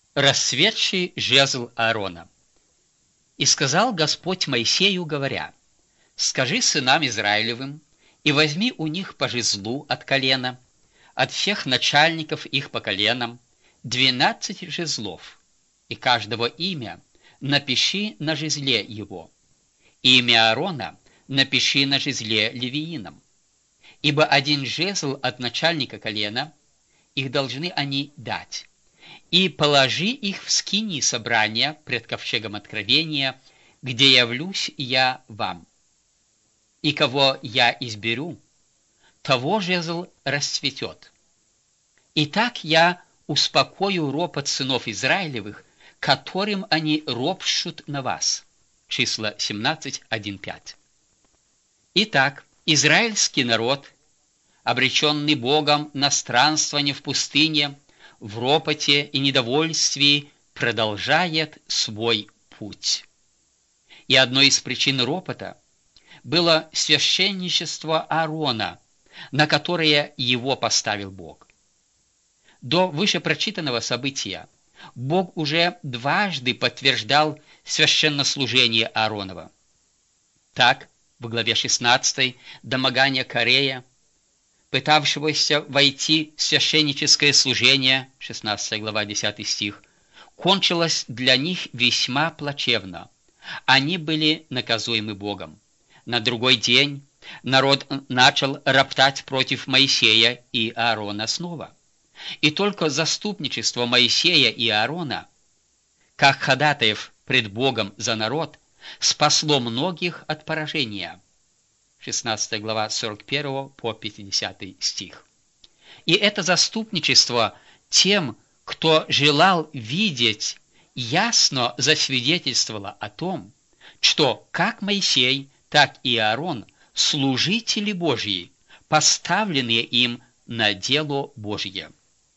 Расцветший жезл Аарона. «И сказал Господь Моисею, говоря: скажи сынам Израилевым, и возьми у них по жезлу от колена, от всех начальников их по коленам, 12 жезлов, и каждого имя напиши на жезле его, и имя Аарона напиши на жезле левиином, ибо один жезл от начальника колена, их должны они дать. И положи их в скинии собрания пред ковчегом откровения, где явлюсь я вам. И кого я изберу, того жезл расцветет. И так я успокою ропот сынов Израилевых, которым они ропщут на вас». Числа 17:1-5. Итак, израильский народ, обреченный Богом на странствование в пустыне, в ропоте и недовольстве продолжает свой путь. И одной из причин ропота было священничество Аарона, на которое его поставил Бог. До вышепрочитанного события Бог уже дважды подтверждал священнослужение Ааронова. Так, в главе 16 домогание Корея, пытавшегося войти в священническое служение, 16 глава 10 стих, кончилось для них весьма плачевно. Они были наказуемы Богом. На другой день народ начал роптать против Моисея и Аарона снова. И только заступничество Моисея и Аарона, как ходатаев пред Богом за народ, спасло многих от поражения. 16 глава 41 по 50 стих. И это заступничество тем, кто желал видеть, ясно засвидетельствовало о том, что как Моисей, так и Аарон – служители Божьи, поставленные им на дело Божье.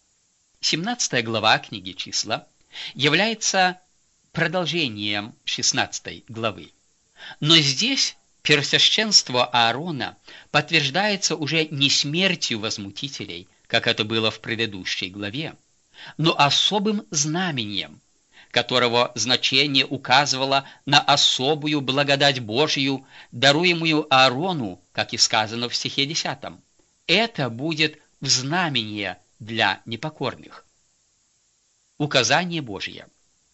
17 глава книги «Числа» является продолжением 16 главы. Но здесь первосвященство Аарона подтверждается уже не смертью возмутителей, как это было в предыдущей главе, но особым знамением, которого значение указывало на особую благодать Божию, даруемую Аарону, как и сказано в стихе 10. Это будет в знамение для непокорных. Указание Божие.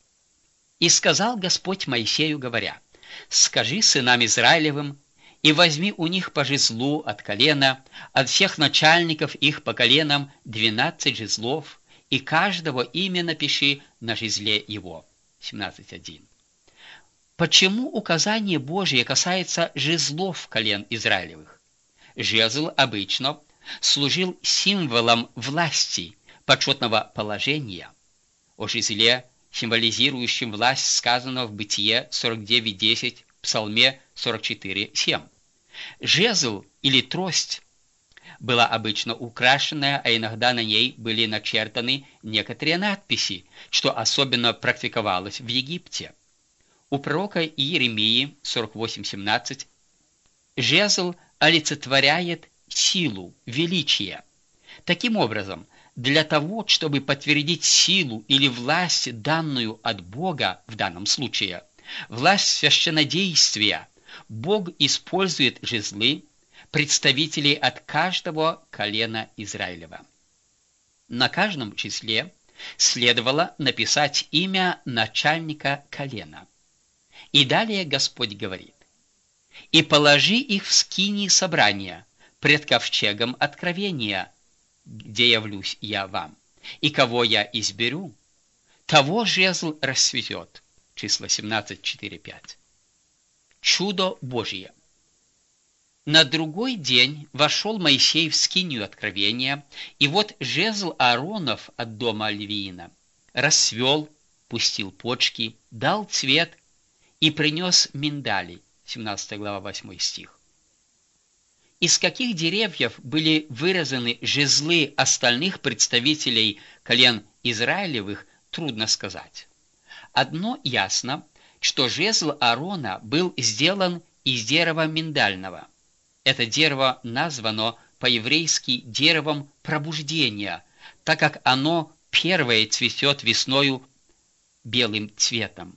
«И сказал Господь Моисею, говоря: скажи сынам Израилевым, и возьми у них по жезлу от колена, от всех начальников их по коленам 12 жезлов, и каждого имя напиши на жезле его». 17:1. Почему указание Божие касается жезлов колен Израилевых? Жезл обычно служил символом власти, почетного положения. О жезле, символизирующем власть, сказано в Бытие 49:10, Псалме 44:7. Жезл или трость была обычно украшенная, а иногда на ней были начертаны некоторые надписи, что особенно практиковалось в Египте. У пророка Иеремии 48:17 жезл олицетворяет силу, величие. Таким образом, для того, чтобы подтвердить силу или власть, данную от Бога в данном случае, власть священнодействия, Бог использует жезлы, представителей от каждого колена Израилева. На каждом числе следовало написать имя начальника колена. И далее Господь говорит: «И положи их в скинии собрания пред ковчегом откровения, где явлюсь я вам, и кого я изберу, того жезл расцветет». Числа 17:4-5. Чудо Божье. На другой день вошел Моисей в скинию откровения, и вот жезл Ааронов от дома Левиина расцвел, пустил почки, дал цвет и принес миндали. 17 глава 8 стих. Из каких деревьев были вырезаны жезлы остальных представителей колен Израилевых, трудно сказать. Одно ясно, что жезл Аарона был сделан из дерева миндального. Это дерево названо по-еврейски деревом пробуждения, так как оно первое цветет весною белым цветом.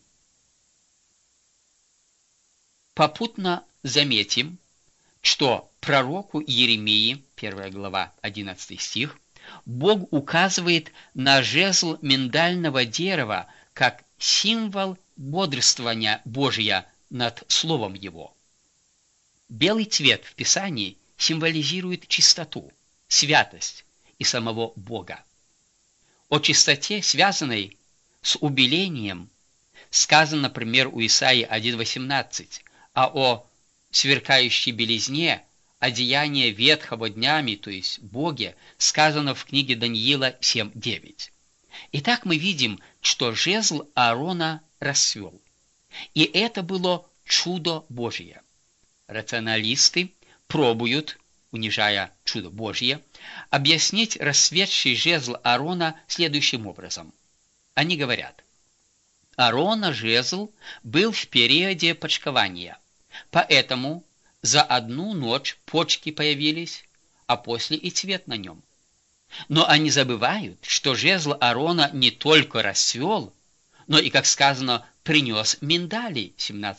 Попутно заметим, что пророку Иеремии, 1 глава, 11 стих, Бог указывает на жезл миндального дерева как символ бодрствования Божия над Словом Его. Белый цвет в Писании символизирует чистоту, святость и самого Бога. О чистоте, связанной с убелением, сказано, например, у Исаии 1:18, а о сверкающей белизне, одеяние ветхого днями, то есть Боге, сказано в книге Даниила 7:9. Итак, мы видим, что жезл Аарона расцвел. И это было чудо Божие. Рационалисты пробуют, унижая чудо Божье, объяснить расцветший жезл Аарона следующим образом. Они говорят: Аарона жезл был в периоде почкования, поэтому за одну ночь почки появились, а после и цвет на нем. Но они забывают, что жезл Аарона не только расцвел, но и, как сказано, принес миндали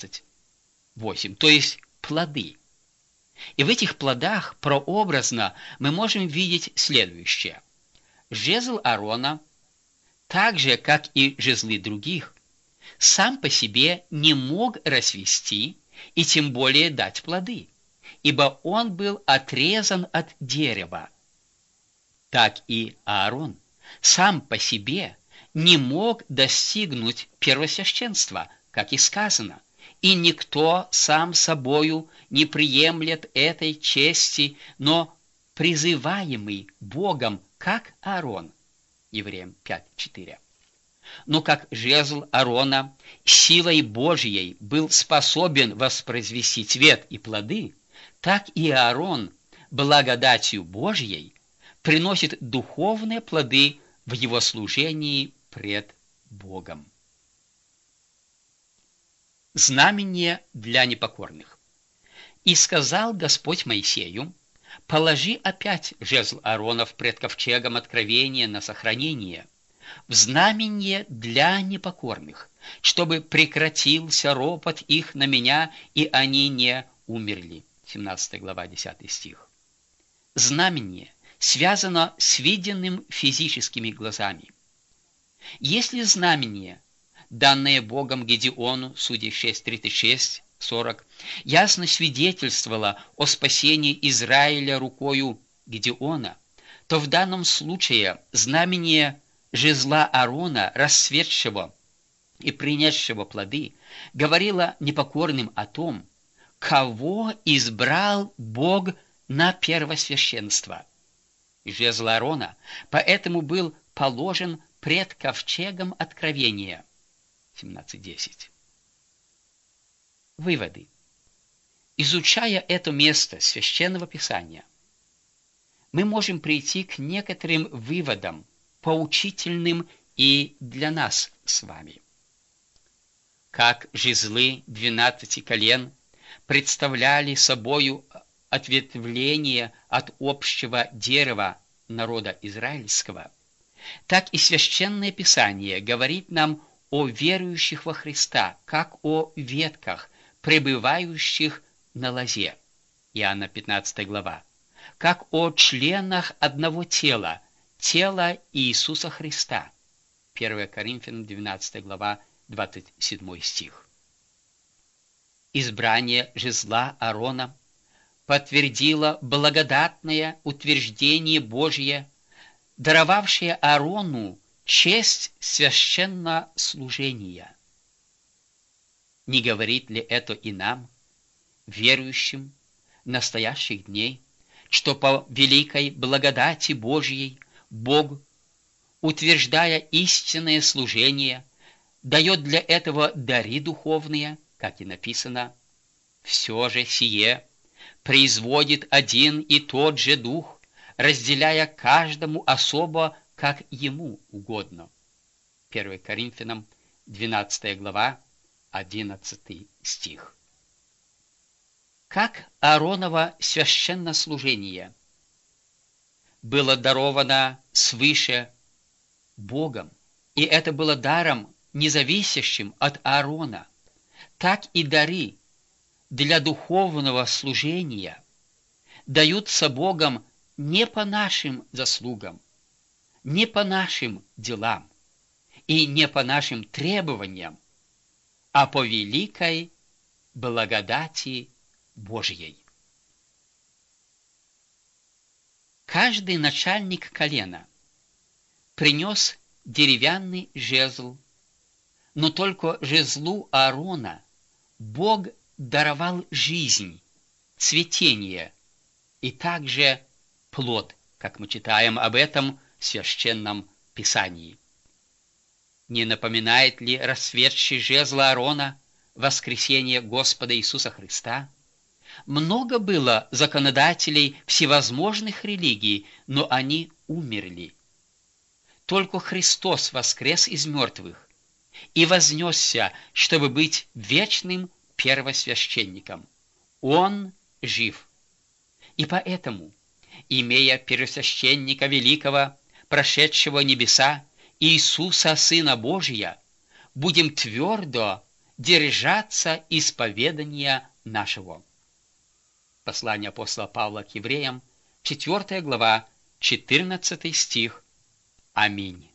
17:8, то есть плоды. И в этих плодах прообразно мы можем видеть следующее. Жезл Аарона, так же, как и жезлы других, сам по себе не мог расцвести и тем более дать плоды, ибо он был отрезан от дерева. Так и Аарон сам по себе не мог достигнуть первосвященства, как и сказано, и никто сам собою не приемлет этой чести, но призываемый Богом, как Аарон. Евреям 5:4. Но как жезл Аарона силой Божьей был способен воспроизвести цвет и плоды, так и Аарон благодатью Божьей приносит духовные плоды в его служении пред Богом. Знамение для непокорных. «И сказал Господь Моисею: положи опять жезл Ааронов пред ковчегом откровения на сохранение, в знамение для непокорных, чтобы прекратился ропот их на меня, и они не умерли». 17 глава, 10 стих. Знамение связано с виденным физическими глазами. Если знамение, данное Богом Гедеону, Судей 6:36-40, ясно свидетельствовало о спасении Израиля рукою Гедеона, то в данном случае знамение жезла Аарона, расцветшего и принесшего плоды, говорило непокорным о том, кого избрал Бог на первосвященство. Жезл Аарона поэтому был положен пред ковчегом откровения. 17:10. Выводы. Изучая это место Священного Писания, мы можем прийти к некоторым выводам, поучительным и для нас с вами. Как жезлы 12 колен представляли собою ответвление от общего дерева народа израильского, так и Священное Писание говорит нам о верующих во Христа, как о ветках, пребывающих на лозе. Иоанна 15 глава. Как о членах одного тела, тела Иисуса Христа. 1 Коринфянам 12 глава, 27 стих. Избрание жезла Аарона подтвердило благодатное утверждение Божье, даровавшее Аарону честь священнослужения. Не говорит ли это и нам, верующим настоящих дней, что по великой благодати Божьей Бог, утверждая истинное служение, дает для этого дары духовные, как и написано: «Все же сие производит один и тот же Дух, разделяя каждому особо, как ему угодно». 1 Коринфянам 12 глава, 11 стих. Как Аароново священнослужение было даровано свыше Богом, и это было даром независящим от Аарона, так и дары для духовного служения даются Богом не по нашим заслугам, не по нашим делам и не по нашим требованиям, а по великой благодати Божьей. Каждый начальник колена принес деревянный жезл, но только жезлу Аарона Бог даровал жизнь, цветение и также плод, как мы читаем об этом в Священном Писании. Не напоминает ли расцветший жезл Аарона воскресение Господа Иисуса Христа? Много было законодателей всевозможных религий, но они умерли. Только Христос воскрес из мертвых и вознесся, чтобы быть вечным первосвященником. Он жив. И поэтому, имея первосвященника великого, прошедшего небеса, Иисуса, Сына Божия, будем твердо держаться исповедания нашего. Послание апостола Павла к евреям, 4 глава, 14 стих. Аминь.